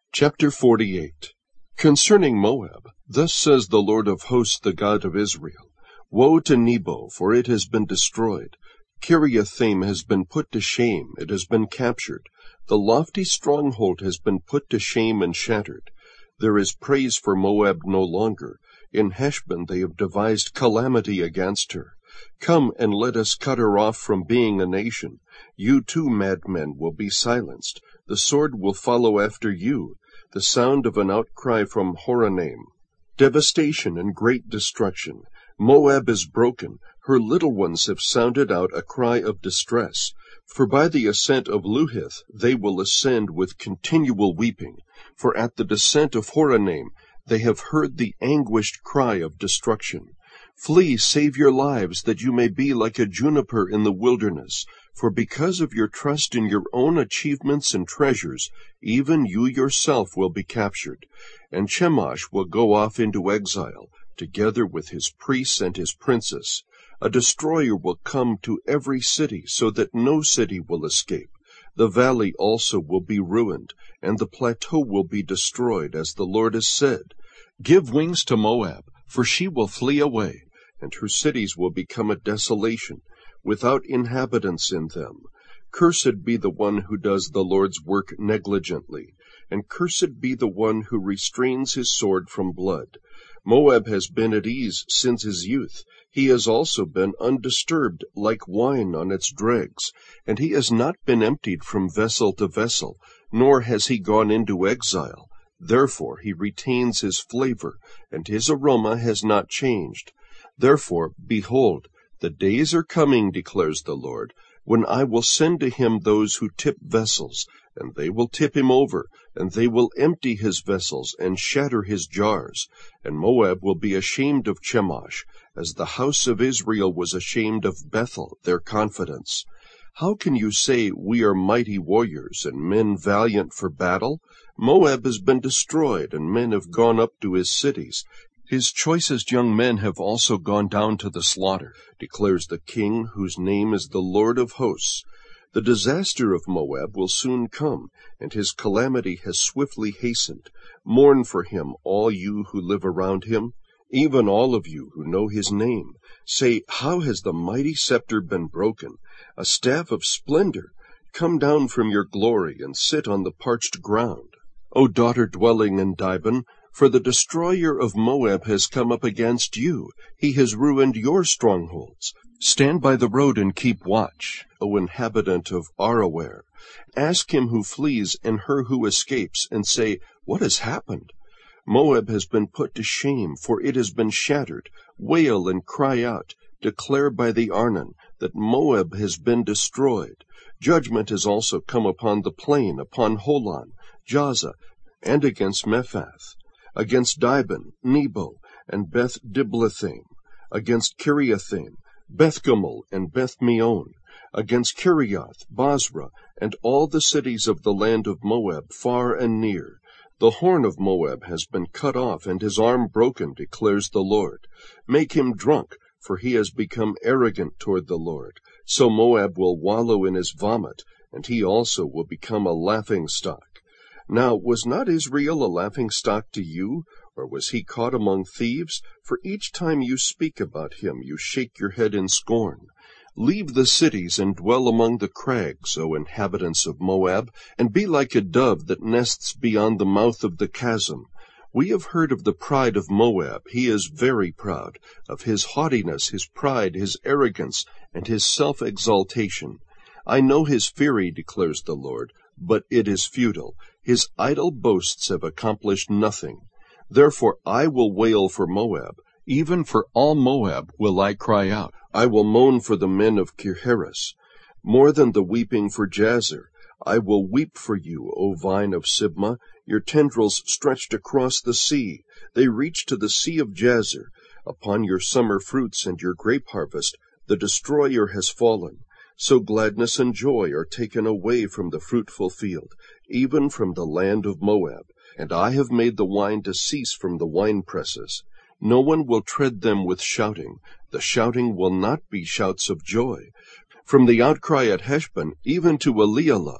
Chapter 48. Concerning Moab, thus says the Lord of hosts, the God of Israel, Woe to Nebo, for it has been destroyed. Kiriathaim has been put to shame, it has been captured. The lofty stronghold has been put to shame and shattered. There is praise for Moab no longer. In Heshbon they have devised calamity against her. Come and let us cut her off from being a nation. You too, madmen, will be silenced. The sword will follow after you. The sound of an outcry from Horonaim. Devastation and great destruction. Moab is broken. Her little ones have sounded out a cry of distress. For by the ascent of Luhith they will ascend with continual weeping. For at the descent of Horonaim they have heard the anguished cry of destruction. Flee, save your lives, that you may be like a juniper in the wilderness. For because of your trust in your own achievements and treasures, even you yourself will be captured. And Chemosh will go off into exile, together with his priests and his princes. A destroyer will come to every city, so that no city will escape. The valley also will be ruined, and the plateau will be destroyed, as the Lord has said. Give wings to Moab, for she will flee away, and her cities will become a desolation, without inhabitants in them. Cursed be the one who does the Lord's work negligently, and cursed be the one who restrains his sword from blood. Moab has been at ease since his youth. He has also been undisturbed like wine on its dregs, and he has not been emptied from vessel to vessel, nor has he gone into exile. Therefore he retains his flavor, and his aroma has not changed. Therefore, behold, the days are coming, declares the Lord, when I will send to him those who tip vessels, and they will tip him over, and they will empty his vessels and shatter his jars. And Moab will be ashamed of Chemosh, as the house of Israel was ashamed of Bethel, their confidence. How can you say, we are mighty warriors, and men valiant for battle? Moab has been destroyed, and men have gone up to his cities. His choicest young men have also gone down to the slaughter, declares the King, whose name is the Lord of hosts. The disaster of Moab will soon come, and his calamity has swiftly hastened. Mourn for him, all you who live around him, even all of you who know his name. Say, how has the mighty scepter been broken, a staff of splendor? Come down from your glory and sit on the parched ground. O daughter dwelling in Dibon, for the destroyer of Moab has come up against you. He has ruined your strongholds. Stand by the road and keep watch, O inhabitant of Aroer. Ask him who flees and her who escapes, and say, what has happened? Moab has been put to shame, for it has been shattered. Wail and cry out. Declare by the Arnon that Moab has been destroyed. Judgment has also come upon the plain, upon Holon, Jaza, and against Mephath, against Dibon, Nebo, and Beth Diblathaim, against Kiriathaim, Bethgamul, and Beth-meon, against Kirioth, Basra, and all the cities of the land of Moab, far and near. The horn of Moab has been cut off, and his arm broken, declares the Lord. Make him drunk, for he has become arrogant toward the Lord. So Moab will wallow in his vomit, and he also will become a laughingstock. Now, was not Israel a laughingstock to you, or was he caught among thieves? For each time you speak about him, you shake your head in scorn. Leave the cities and dwell among the crags, O inhabitants of Moab, and be like a dove that nests beyond the mouth of the chasm. We have heard of the pride of Moab. He is very proud, of his haughtiness, his pride, his arrogance, and his self-exaltation. I know his fury, declares the Lord, but it is futile. His idle boasts have accomplished nothing. Therefore I will wail for Moab. Even for all Moab will I cry out. I will moan for the men of Kirheres, more than the weeping for Jazer. I will weep for you, O vine of Sibmah. Your tendrils stretched across the sea. They reach to the sea of Jazer. Upon your summer fruits and your grape harvest, the destroyer has fallen. So gladness and joy are taken away from the fruitful field, even from the land of Moab. And I have made the wine to cease from the winepresses. No one will tread them with shouting. The shouting will not be shouts of joy. From the outcry at Heshbon, even to Elealeh,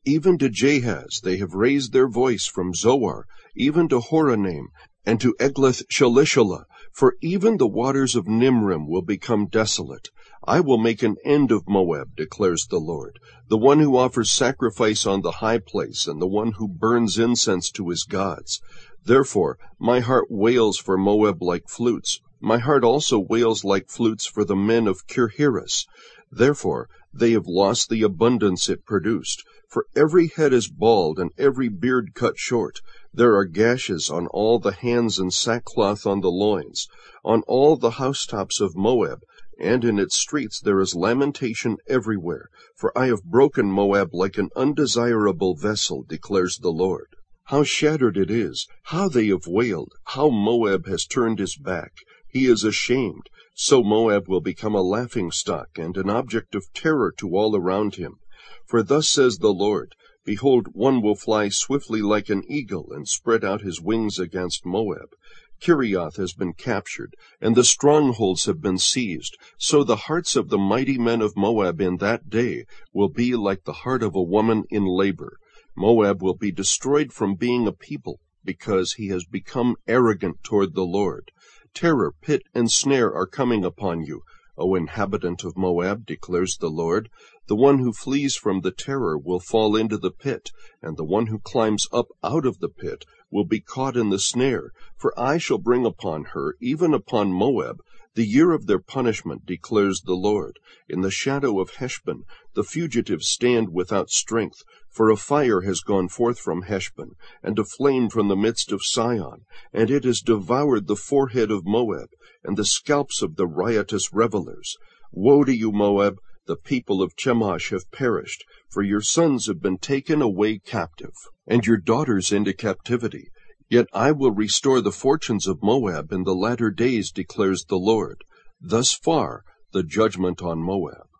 Even to Jahaz they have raised their voice from Zoar, even to Horonaim, and to Eglath-Shalishalah, for even the waters of Nimrim will become desolate. I will make an end of Moab, declares the Lord, the one who offers sacrifice on the high place, and the one who burns incense to his gods. Therefore my heart wails for Moab like flutes. My heart also wails like flutes for the men of Kirheres. Therefore they have lost the abundance it produced. For every head is bald, and every beard cut short. There are gashes on all the hands, and sackcloth on the loins, on all the housetops of Moab, and in its streets there is lamentation everywhere. For I have broken Moab like an undesirable vessel, declares the Lord. How shattered it is! How they have wailed! How Moab has turned his back! He is ashamed. So Moab will become a laughingstock and an object of terror to all around him. For thus says the Lord, Behold, one will fly swiftly like an eagle, and spread out his wings against Moab. Kiriath has been captured, and the strongholds have been seized. So the hearts of the mighty men of Moab in that day will be like the heart of a woman in labor. Moab will be destroyed from being a people, because he has become arrogant toward the Lord. Terror, pit, and snare are coming upon you, O inhabitant of Moab, declares the Lord. The one who flees from the terror will fall into the pit, and the one who climbs up out of the pit will be caught in the snare. For I shall bring upon her, even upon Moab, the year of their punishment, declares the Lord. In the shadow of Heshbon the fugitives stand without strength, for a fire has gone forth from Heshbon, and a flame from the midst of Sion, and it has devoured the forehead of Moab, and the scalps of the riotous revelers. Woe to you, Moab! The people of Chemosh have perished, for your sons have been taken away captive, and your daughters into captivity. Yet I will restore the fortunes of Moab in the latter days, declares the Lord. Thus far the judgment on Moab.